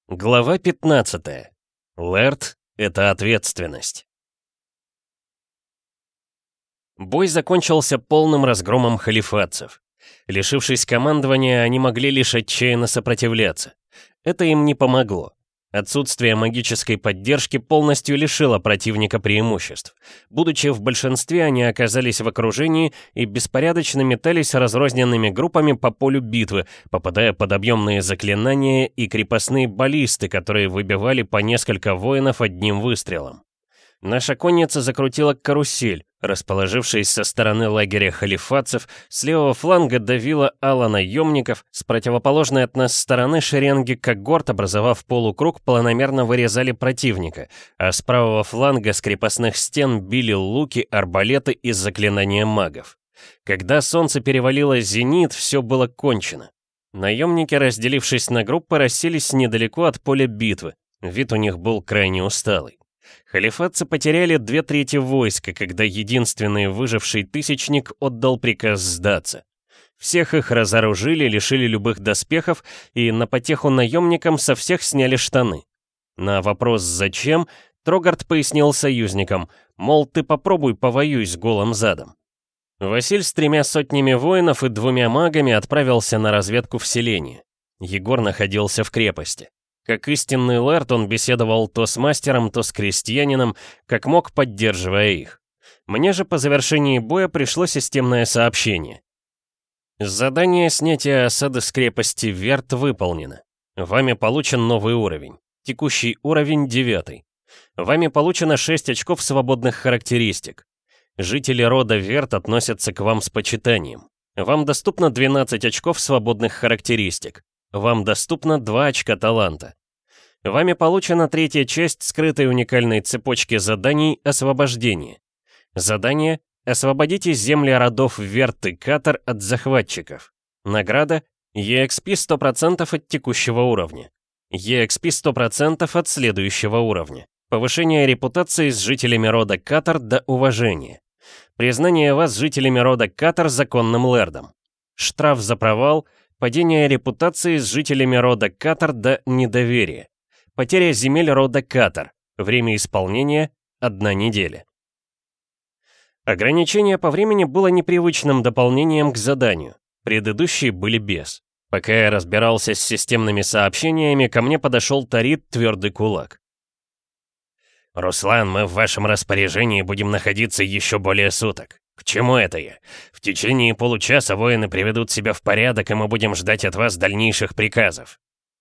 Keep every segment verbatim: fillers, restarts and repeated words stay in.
Глава пятнадцатая. Лэрд — это ответственность. Бой закончился полным разгромом халифатцев. Лишившись командования, они могли лишь отчаянно сопротивляться. Это им не помогло. Отсутствие магической поддержки полностью лишило противника преимуществ. Будучи в большинстве, они оказались в окружении и беспорядочно метались разрозненными группами по полю битвы, попадая под объемные заклинания и крепостные баллисты, которые выбивали по несколько воинов одним выстрелом. Наша конница закрутила карусель, расположившись со стороны лагеря халифатцев, с левого фланга давила ала наемников, с противоположной от нас стороны шеренги когорт, образовав полукруг, планомерно вырезали противника, а с правого фланга с крепостных стен били луки, арбалеты и заклинания магов. Когда солнце перевалило зенит, все было кончено. Наемники, разделившись на группы, расселись недалеко от поля битвы. Вид у них был крайне усталый. Халифатцы потеряли две трети войска, когда единственный выживший тысячник отдал приказ сдаться. Всех их разоружили, лишили любых доспехов и на потеху наемникам со всех сняли штаны. На вопрос «зачем?» Трогард пояснил союзникам, мол, ты попробуй повоюй с голым задом. Василь с тремя сотнями воинов и двумя магами отправился на разведку в селение. Егор находился в крепости. Как истинный лэрд, он беседовал то с мастером, то с крестьянином, как мог, поддерживая их. Мне же по завершении боя пришло системное сообщение. Задание снятия осады с крепости Верт выполнено. Вами получен новый уровень. Текущий уровень девятый. Вами получено шесть очков свободных характеристик. Жители рода Верт относятся к вам с почитанием. Вам доступно двенадцать очков свободных характеристик. Вам доступно два очка таланта. Вами получена третья часть скрытой уникальной цепочки заданий «Освобождение». Задание «Освободите земли родов Верт и Катар от захватчиков». Награда и экс пи сто процентов от текущего уровня. и экс пи сто процентов от следующего уровня. Повышение репутации с жителями рода Катар до уважения. Признание вас жителями рода Катар законным лэрдом. Штраф за провал. Падение репутации с жителями рода Катар до недоверия. Потеря земель рода Катар. Время исполнения — одна неделя. Ограничение по времени было непривычным дополнением к заданию. Предыдущие были без. Пока я разбирался с системными сообщениями, ко мне подошел Тарит Твердый Кулак. «Руслан, мы в вашем распоряжении будем находиться еще более суток. К чему это я? В течение получаса воины приведут себя в порядок, и мы будем ждать от вас дальнейших приказов».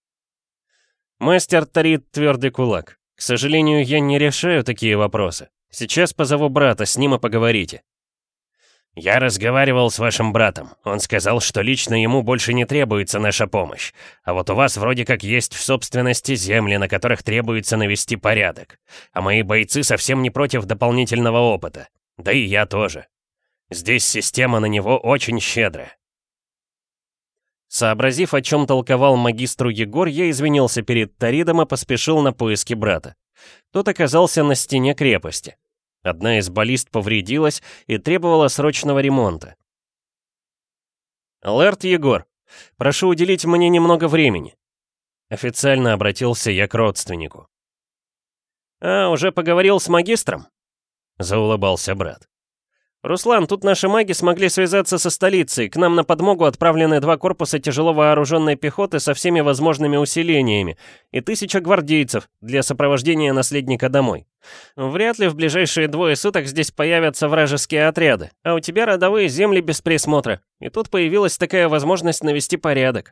Мастер Тарит Твердый Кулак. К сожалению, я не решаю такие вопросы. Сейчас позову брата, с ним и поговорите. «Я разговаривал с вашим братом. Он сказал, что лично ему больше не требуется наша помощь. А вот у вас вроде как есть в собственности земли, на которых требуется навести порядок. А мои бойцы совсем не против дополнительного опыта. Да и я тоже. Здесь система на него очень щедрая». Сообразив, о чем толковал магистру Егор, я извинился перед Таридом и поспешил на поиски брата. Тот оказался на стене крепости. Одна из баллист повредилась и требовала срочного ремонта. «Лэрд Егор, прошу уделить мне немного времени». Официально обратился я к родственнику. «А, уже поговорил с магистром?» Заулыбался брат. «Руслан, тут наши маги смогли связаться со столицей. К нам на подмогу отправлены два корпуса тяжело вооруженной пехоты со всеми возможными усилениями и тысяча гвардейцев для сопровождения наследника домой. Вряд ли в ближайшие двое суток здесь появятся вражеские отряды, а у тебя родовые земли без присмотра. И тут появилась такая возможность навести порядок».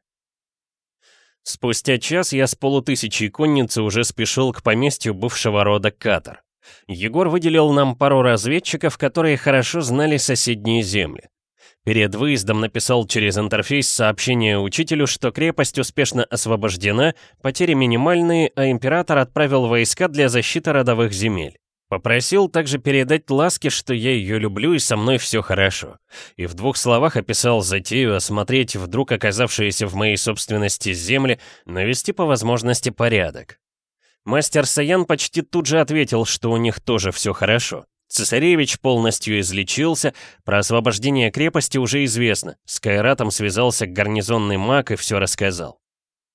Спустя час я с полутысячей конницы уже спешил к поместью бывшего рода Катар. Егор выделил нам пару разведчиков, которые хорошо знали соседние земли. Перед выездом написал через интерфейс сообщение учителю, что крепость успешно освобождена, потери минимальные, а император отправил войска для защиты родовых земель. Попросил также передать Ласке, что я ее люблю и со мной все хорошо. И в двух словах описал затею осмотреть вдруг оказавшиеся в моей собственности земли, навести по возможности порядок. Мастер Саян почти тут же ответил, что у них тоже все хорошо. Цесаревич полностью излечился, про освобождение крепости уже известно. С Кайратом связался гарнизонный маг и все рассказал.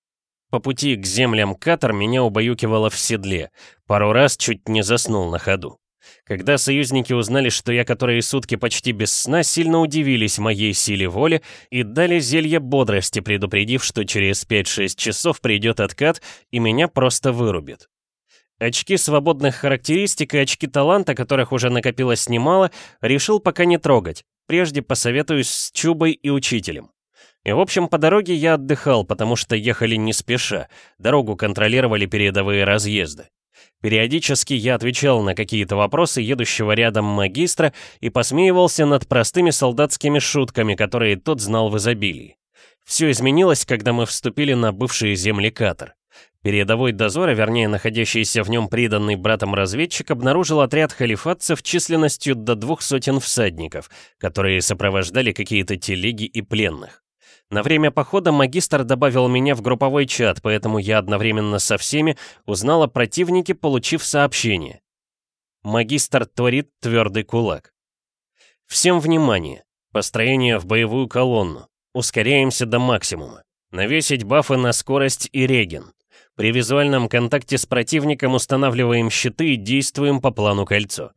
По пути к землям Катар меня убаюкивало в седле. Пару раз чуть не заснул на ходу. Когда союзники узнали, что я которые сутки почти без сна, сильно удивились моей силе воли и дали зелье бодрости, предупредив, что через пять-шесть часов придет откат и меня просто вырубит. Очки свободных характеристик и очки таланта, которых уже накопилось немало, решил пока не трогать, прежде посоветуюсь с Чубой и учителем. И в общем, по дороге я отдыхал, потому что ехали не спеша, дорогу контролировали передовые разъезды. Периодически я отвечал на какие-то вопросы едущего рядом магистра и посмеивался над простыми солдатскими шутками, которые тот знал в изобилии. Все изменилось, когда мы вступили на бывшие земли Катар. Передовой дозор, а вернее находящийся в нем приданный братом разведчик, обнаружил отряд халифатцев численностью до двух сотен всадников, которые сопровождали какие-то телеги и пленных. На время похода магистр добавил меня в групповой чат, поэтому я одновременно со всеми узнал о противнике, получив сообщение. Магистр творит твердый кулак. Всем внимание! Построение в боевую колонну. Ускоряемся до максимума. Навесить бафы на скорость и реген. При визуальном контакте с противником устанавливаем щиты и действуем по плану кольцо.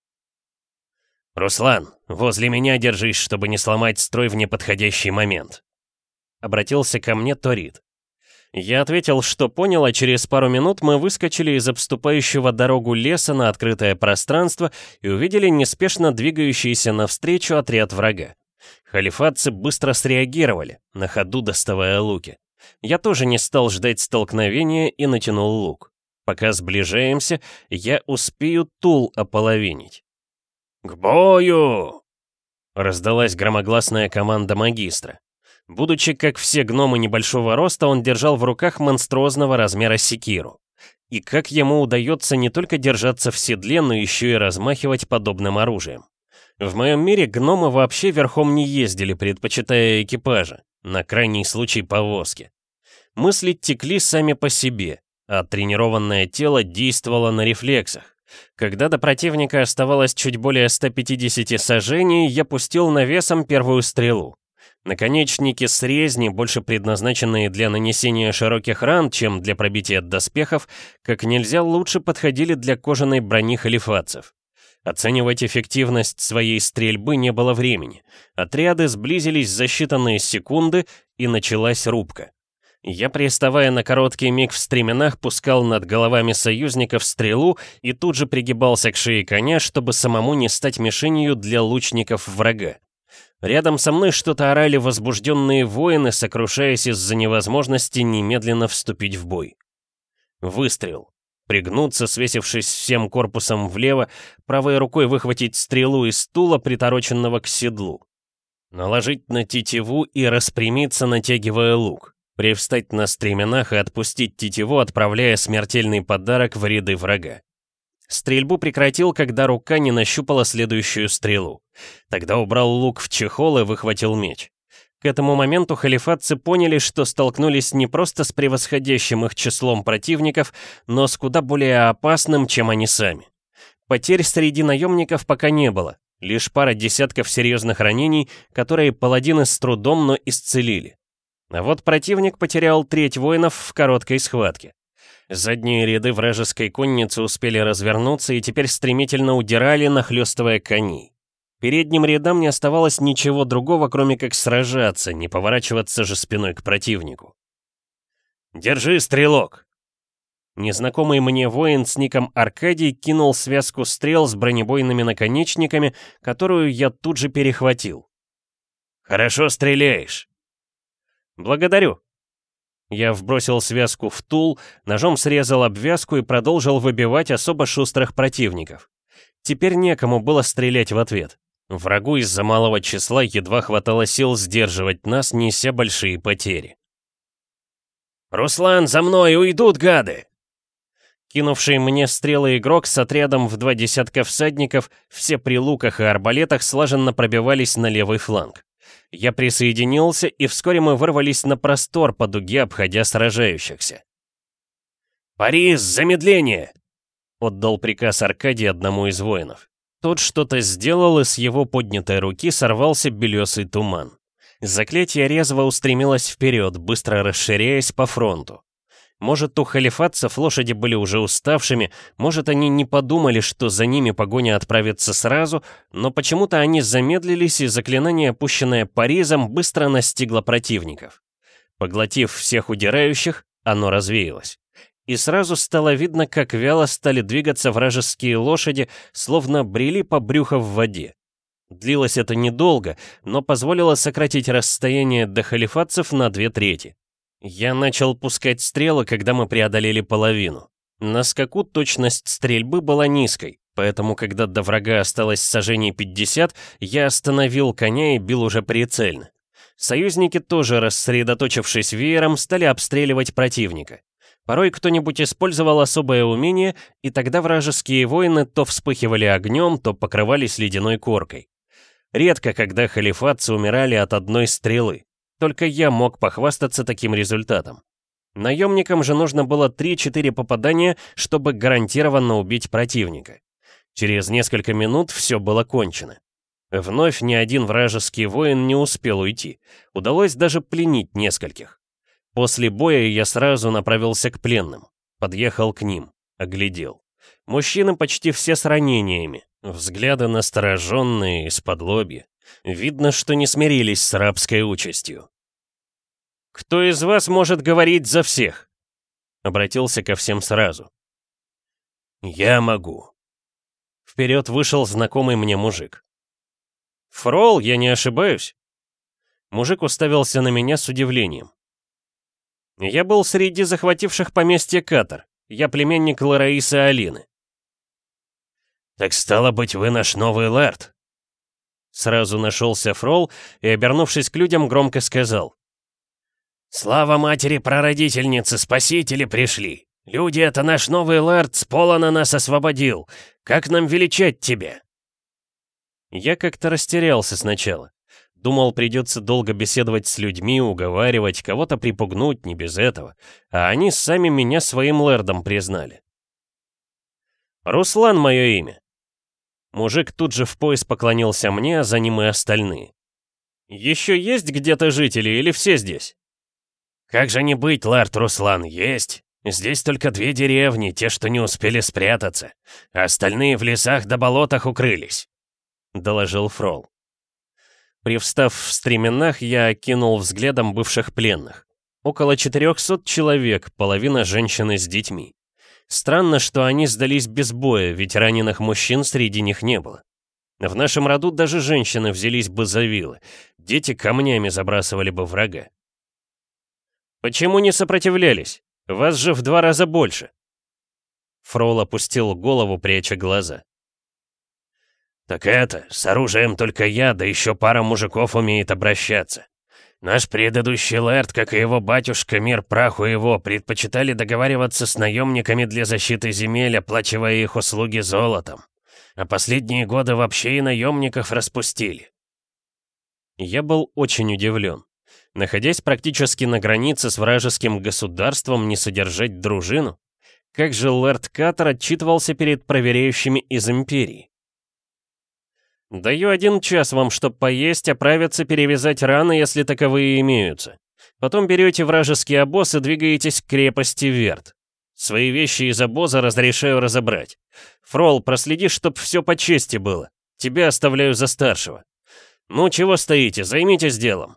«Руслан, возле меня держись, чтобы не сломать строй в неподходящий момент», — обратился ко мне Торит. Я ответил, что понял, а через пару минут мы выскочили из обступающего дорогу леса на открытое пространство и увидели неспешно двигающийся навстречу отряд врага. Халифатцы быстро среагировали, на ходу доставая луки. Я тоже не стал ждать столкновения и натянул лук. Пока сближаемся, я успею тул ополовинить. «К бою!» — раздалась громогласная команда магистра. Будучи, как все гномы небольшого роста, он держал в руках монструозного размера секиру. И как ему удается не только держаться в седле, но еще и размахивать подобным оружием. В моем мире гномы вообще верхом не ездили, предпочитая экипажа, на крайний случай повозки. Мысли текли сами по себе, а тренированное тело действовало на рефлексах. Когда до противника оставалось чуть более ста пятидесяти сажений, я пустил навесом первую стрелу. Наконечники срезни, больше предназначенные для нанесения широких ран, чем для пробития доспехов, как нельзя лучше подходили для кожаной брони халифатцев. Оценивать эффективность своей стрельбы не было времени. Отряды сблизились за считанные секунды, и началась рубка. Я, приставая на короткий миг в стременах, пускал над головами союзников стрелу и тут же пригибался к шее коня, чтобы самому не стать мишенью для лучников врага. Рядом со мной что-то орали возбужденные воины, сокрушаясь из-за невозможности немедленно вступить в бой. Выстрел. Пригнуться, свесившись всем корпусом влево, правой рукой выхватить стрелу из стула, притороченного к седлу. Наложить на тетиву и распрямиться, натягивая лук. Привстать на стременах и отпустить тетиву, отправляя смертельный подарок в ряды врага. Стрельбу прекратил, когда рука не нащупала следующую стрелу. Тогда убрал лук в чехол и выхватил меч. К этому моменту халифатцы поняли, что столкнулись не просто с превосходящим их числом противников, но с куда более опасным, чем они сами. Потерь среди наемников пока не было, лишь пара десятков серьезных ранений, которые паладины с трудом, но исцелили. А вот противник потерял треть воинов в короткой схватке. Задние ряды вражеской конницы успели развернуться и теперь стремительно удирали, нахлёстывая коней. Передним рядам не оставалось ничего другого, кроме как сражаться, не поворачиваться же спиной к противнику. «Держи, стрелок!» Незнакомый мне воин с ником Аркадий кинул связку стрел с бронебойными наконечниками, которую я тут же перехватил. «Хорошо стреляешь!» «Благодарю!» Я вбросил связку в тул, ножом срезал обвязку и продолжил выбивать особо шустрых противников. Теперь некому было стрелять в ответ. Врагу из-за малого числа едва хватало сил сдерживать нас, неся большие потери. «Руслан, за мной! Уйдут, гады!» Кинувший мне стрелы игрок с отрядом в два десятка всадников, все при луках и арбалетах, слаженно пробивались на левый фланг. Я присоединился, и вскоре мы вырвались на простор по дуге, обходя сражающихся. «Парис, замедление!» — отдал приказ Аркадий одному из воинов. Тот что-то сделал, и с его поднятой руки сорвался белесый туман. Заклятие резво устремилось вперед, быстро расширяясь по фронту. Может, у халифатцев лошади были уже уставшими, может, они не подумали, что за ними погоня отправится сразу, но почему-то они замедлились, и заклинание, опущенное Паризом, быстро настигло противников. Поглотив всех удирающих, оно развеялось. И сразу стало видно, как вяло стали двигаться вражеские лошади, словно брели по брюху в воде. Длилось это недолго, но позволило сократить расстояние до халифатцев на две трети. Я начал пускать стрелы, когда мы преодолели половину. На скаку точность стрельбы была низкой, поэтому, когда до врага осталось сажений пятьдесят, я остановил коня и бил уже прицельно. Союзники тоже, рассредоточившись веером, стали обстреливать противника. Порой кто-нибудь использовал особое умение, и тогда вражеские воины то вспыхивали огнем, то покрывались ледяной коркой. Редко, когда халифатцы умирали от одной стрелы. Только я мог похвастаться таким результатом. Наемникам же нужно было три-четыре попадания, чтобы гарантированно убить противника. Через несколько минут все было кончено. Вновь ни один вражеский воин не успел уйти. Удалось даже пленить нескольких. После боя я сразу направился к пленным. Подъехал к ним, оглядел. Мужчины почти все с ранениями, взгляды настороженные, из-под лобья. Видно, что не смирились с рабской участью. «Кто из вас может говорить за всех?» Обратился ко всем сразу. «Я могу». Вперед вышел знакомый мне мужик. «Фрол, я не ошибаюсь?» Мужик уставился на меня с удивлением. «Я был среди захвативших поместье Катар. Я племянник Лараисы Алины». «Так стало быть, вы наш новый лэрд?» Сразу нашелся Фрол и, обернувшись к людям, громко сказал. «Слава матери-прародительницы, спасители пришли! Люди, это наш новый лэрд с Полона нас освободил! Как нам величать тебя?» Я как-то растерялся сначала. Думал, придется долго беседовать с людьми, уговаривать, кого-то припугнуть, не без этого. А они сами меня своим лэрдом признали. «Руслан мое имя». Мужик тут же в пояс поклонился мне, а за ним и остальные. «Еще есть где-то жители или все здесь?» «Как же не быть, лэрд Руслан, есть. Здесь только две деревни, те, что не успели спрятаться. А остальные в лесах да болотах укрылись», — доложил Фрол. Привстав в стременах, я окинул взглядом бывших пленных. Около четырехсот человек, половина женщины с детьми. Странно, что они сдались без боя, ведь раненых мужчин среди них не было. В нашем роду даже женщины взялись бы за вилы, дети камнями забрасывали бы врага. «Почему не сопротивлялись? Вас же в два раза больше!» Фрол опустил голову, пряча глаза. «Так это, с оружием только я, да еще пара мужиков умеет обращаться. Наш предыдущий лэрд, как и его батюшка, мир праху его, предпочитали договариваться с наемниками для защиты земель, оплачивая их услуги золотом. А последние годы вообще и наемников распустили». Я был очень удивлен. Находясь практически на границе с вражеским государством, не содержать дружину? Как же лэрд Катар отчитывался перед проверяющими из Империи? «Даю один час вам, чтоб поесть, оправиться, перевязать раны, если таковые имеются. Потом берете вражеский обоз и двигаетесь к крепости Верт. Свои вещи из обоза разрешаю разобрать. Фрол, проследи, чтоб все по чести было. Тебя оставляю за старшего. Ну, чего стоите, займитесь делом».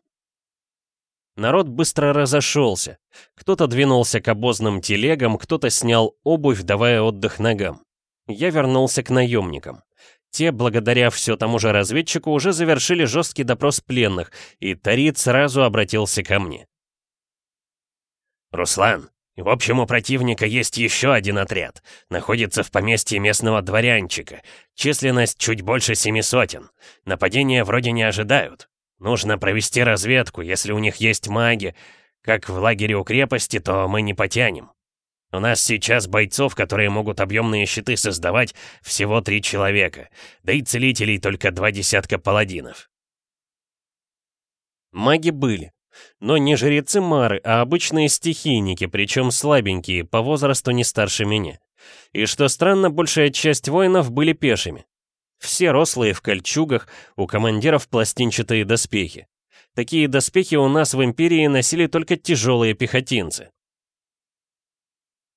Народ быстро разошелся. Кто-то двинулся к обозным телегам, кто-то снял обувь, давая отдых ногам. Я вернулся к наемникам. Те, благодаря все тому же разведчику, уже завершили жесткий допрос пленных, и Тарит сразу обратился ко мне. «Руслан, в общем, у противника есть еще один отряд. Находится в поместье местного дворянчика. Численность чуть больше семи сотен. Нападения вроде не ожидают. Нужно провести разведку, если у них есть маги. Как в лагере у крепости, то мы не потянем. У нас сейчас бойцов, которые могут объемные щиты создавать, всего три человека, да и целителей только два десятка паладинов». Маги были, но не жрецы Мары, а обычные стихийники, причем слабенькие, по возрасту не старше меня. И что странно, большая часть воинов были пешими. Все рослые в кольчугах, у командиров пластинчатые доспехи. Такие доспехи у нас в Империи носили только тяжелые пехотинцы.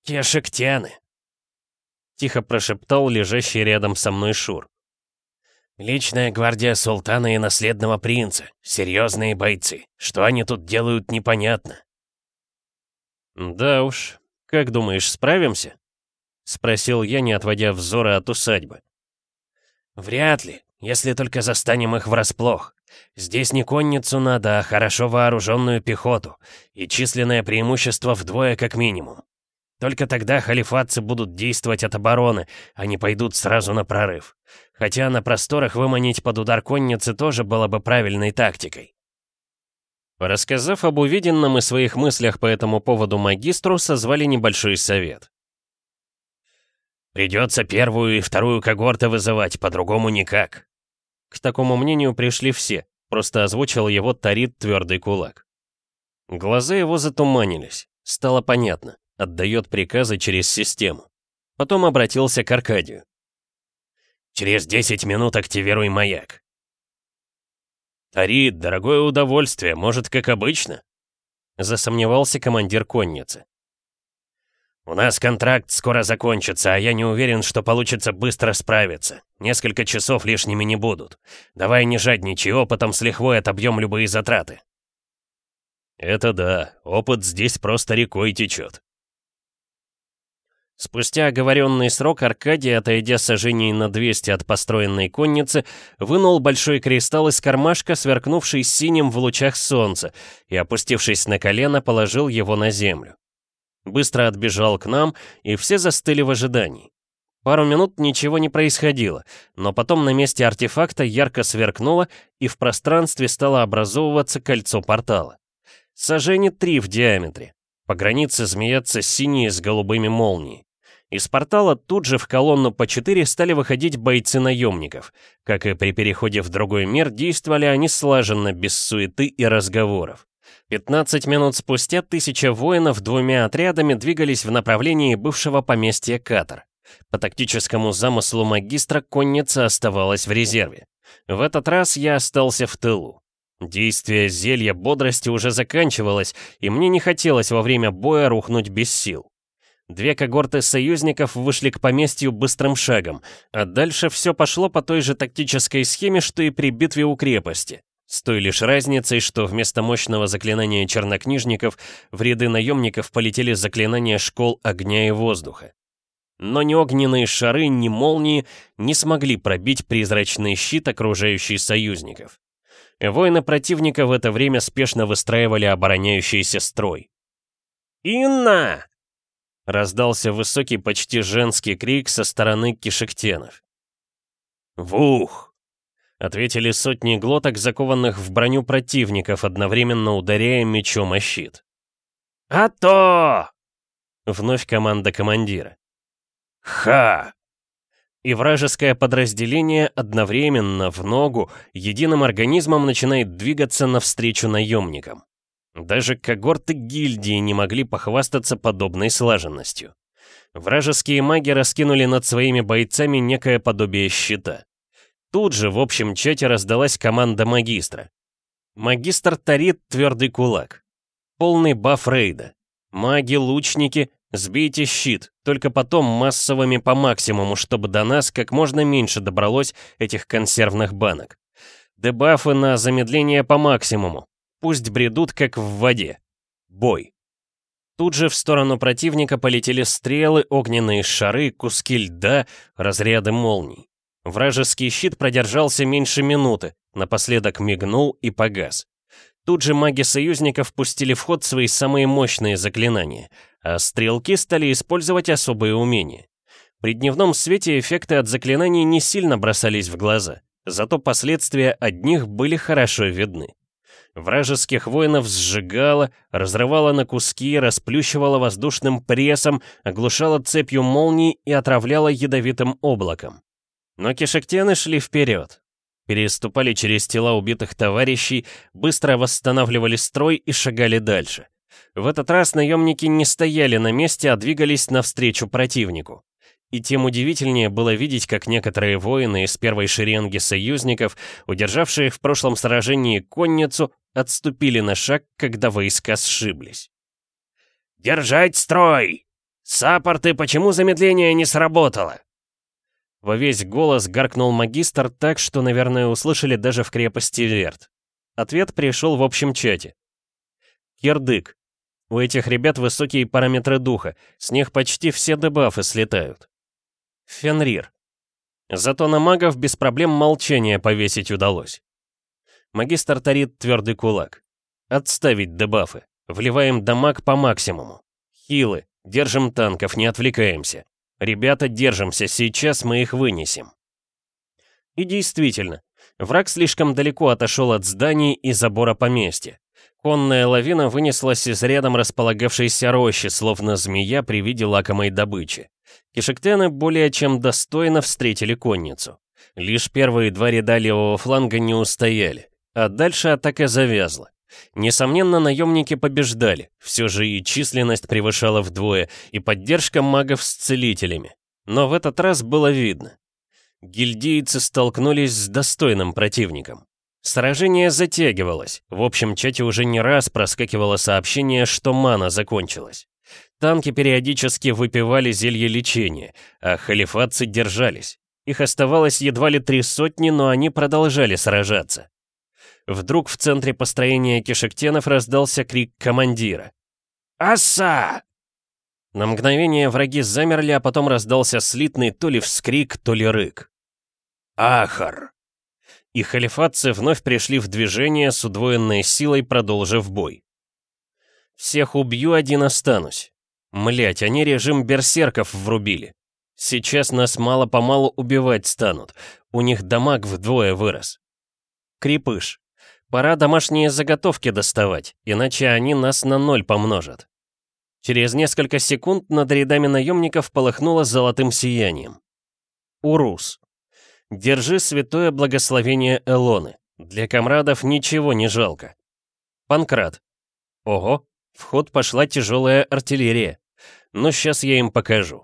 «Кешектяны», — тихо прошептал лежащий рядом со мной Шур. «Личная гвардия султана и наследного принца. Серьезные бойцы. Что они тут делают, непонятно». «Да уж. Как думаешь, справимся?» — спросил я, не отводя взора от усадьбы. «Вряд ли, если только застанем их врасплох. Здесь не конницу надо, а хорошо вооруженную пехоту, и численное преимущество вдвое как минимум. Только тогда халифатцы будут действовать от обороны, а не пойдут сразу на прорыв. Хотя на просторах выманить под удар конницы тоже было бы правильной тактикой». Рассказав об увиденном и своих мыслях по этому поводу магистру, созвали небольшой совет. «Придется первую и вторую когорты вызывать, по-другому никак». К такому мнению пришли все, просто озвучил его Тарит Твердый Кулак. Глаза его затуманились, стало понятно, отдает приказы через систему. Потом обратился к Аркадию. «Через десять минут активируй маяк». «Тарит, дорогое удовольствие, может, как обычно?» Засомневался командир конницы. «У нас контракт скоро закончится, а я не уверен, что получится быстро справиться. Несколько часов лишними не будут. Давай не жадничай, опытом с лихвой отобьем любые затраты». «Это да, опыт здесь просто рекой течет». Спустя оговоренный срок Аркадий, отойдя сажений на двести от построенной конницы, вынул большой кристалл из кармашка, сверкнувший синим в лучах солнца, и, опустившись на колено, положил его на землю. Быстро отбежал к нам, и все застыли в ожидании. Пару минут ничего не происходило, но потом на месте артефакта ярко сверкнуло, и в пространстве стало образовываться кольцо портала. Сажени три в диаметре. По границе змеятся синие с голубыми молнии. Из портала тут же в колонну по четыре стали выходить бойцы наемников. Как и при переходе в другой мир, действовали они слаженно, без суеты и разговоров. пятнадцать минут спустя тысяча воинов двумя отрядами двигались в направлении бывшего поместья Катар. По тактическому замыслу магистра конница оставалась в резерве. В этот раз я остался в тылу. Действие зелья бодрости уже заканчивалось, и мне не хотелось во время боя рухнуть без сил. Две когорты союзников вышли к поместью быстрым шагом, а дальше все пошло по той же тактической схеме, что и при битве у крепости. С той лишь разницей, что вместо мощного заклинания чернокнижников в ряды наемников полетели заклинания школ огня и воздуха. Но ни огненные шары, ни молнии не смогли пробить призрачный щит, окружающий союзников. Воины противника в это время спешно выстраивали обороняющийся строй. «Инна!» — раздался высокий, почти женский крик со стороны кишектенов. «Вух!» — ответили сотни глоток, закованных в броню противников, одновременно ударяя мечом о щит. «А то!» — вновь команда командира. «Ха!» И вражеское подразделение одновременно, в ногу, единым организмом начинает двигаться навстречу наемникам. Даже когорты гильдии не могли похвастаться подобной слаженностью. Вражеские маги раскинули над своими бойцами некое подобие щита. Тут же в общем чате раздалась команда магистра. Магистр Тарит Твердый Кулак. Полный баф рейда. Маги-лучники, сбейте щит, только потом массовыми по максимуму, чтобы до нас как можно меньше добралось этих консервных банок. Дебафы на замедление по максимуму. Пусть бредут, как в воде. Бой. Тут же в сторону противника полетели стрелы, огненные шары, куски льда, разряды молний. Вражеский щит продержался меньше минуты, напоследок мигнул и погас. Тут же маги союзников пустили в ход свои самые мощные заклинания, а стрелки стали использовать особые умения. При дневном свете эффекты от заклинаний не сильно бросались в глаза, зато последствия от них были хорошо видны. Вражеских воинов сжигало, разрывало на куски, расплющивало воздушным прессом, оглушало цепью молний и отравляло ядовитым облаком. Но кишектены шли вперед. Переступали через тела убитых товарищей, быстро восстанавливали строй и шагали дальше. В этот раз наемники не стояли на месте, а двигались навстречу противнику. И тем удивительнее было видеть, как некоторые воины из первой шеренги союзников, удержавшие в прошлом сражении конницу, отступили на шаг, когда войска сшиблись. «Держать строй!» — «Саппорты, почему замедление не сработало?» Во весь голос гаркнул магистр так, что, наверное, услышали даже в крепости Верт. Ответ пришел в общем чате. Кирдык. У этих ребят высокие параметры духа, с них почти все дебафы слетают. Фенрир. Зато на магов без проблем молчание повесить удалось. Магистр тарит твердый кулак. Отставить дебафы. Вливаем дамаг по максимуму. Хилы. Держим танков, не отвлекаемся. Ребята, держимся, сейчас мы их вынесем. И действительно, враг слишком далеко отошел от зданий и забора поместья. Конная лавина вынеслась из рядом располагавшейся рощи, словно змея при виде лакомой добычи. Кишектены более чем достойно встретили конницу. Лишь первые два ряда левого фланга не устояли, а дальше атака завязла. Несомненно, наемники побеждали, все же и численность превышала вдвое, и поддержка магов с целителями. Но в этот раз было видно. Гильдейцы столкнулись с достойным противником. Сражение затягивалось, в общем чате уже не раз проскакивало сообщение, что мана закончилась. Танки периодически выпивали зелье лечения, а халифатцы держались. Их оставалось едва ли три сотни, но они продолжали сражаться. Вдруг в центре построения кишектенов раздался крик командира. «Аса!» На мгновение враги замерли, а потом раздался слитный то ли вскрик, то ли рык. «Ахар!» И халифатцы вновь пришли в движение с удвоенной силой, продолжив бой. «Всех убью, один останусь. Млять, они режим берсерков врубили. Сейчас нас мало-помалу убивать станут. У них дамаг вдвое вырос. Крепыш. Пора домашние заготовки доставать, иначе они нас на ноль помножат». Через несколько секунд над рядами наемников полыхнуло золотым сиянием. Урус. Держи святое благословение Элоны. Для комрадов ничего не жалко. Панкрат. Ого, в ход пошла тяжелая артиллерия. Но сейчас я им покажу.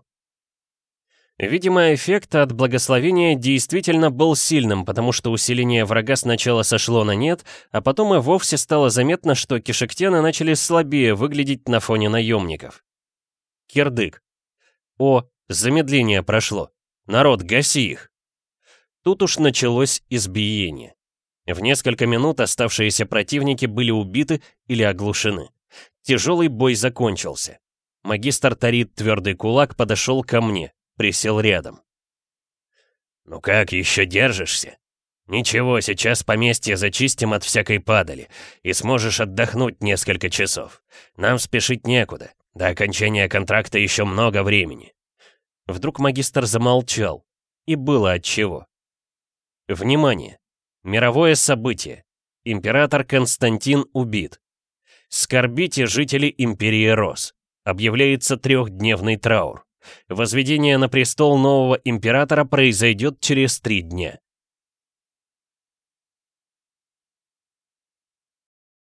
Видимо, эффект от благословения действительно был сильным, потому что усиление врага сначала сошло на нет, а потом и вовсе стало заметно, что кишектены начали слабее выглядеть на фоне наемников. Кирдык. О, замедление прошло. Народ, гаси их. Тут уж началось избиение. В несколько минут оставшиеся противники были убиты или оглушены. Тяжелый бой закончился. Магистр тарит твердый кулак подошел ко мне. Присел рядом. «Ну как, еще держишься? Ничего, сейчас поместье зачистим от всякой падали, и сможешь отдохнуть несколько часов. Нам спешить некуда, до окончания контракта еще много времени». Вдруг магистр замолчал, и было отчего. Внимание! Мировое событие. Император Константин убит. Скорбите, жители империи Рос. Объявляется трехдневный траур. Возведение на престол нового императора произойдет через три дня.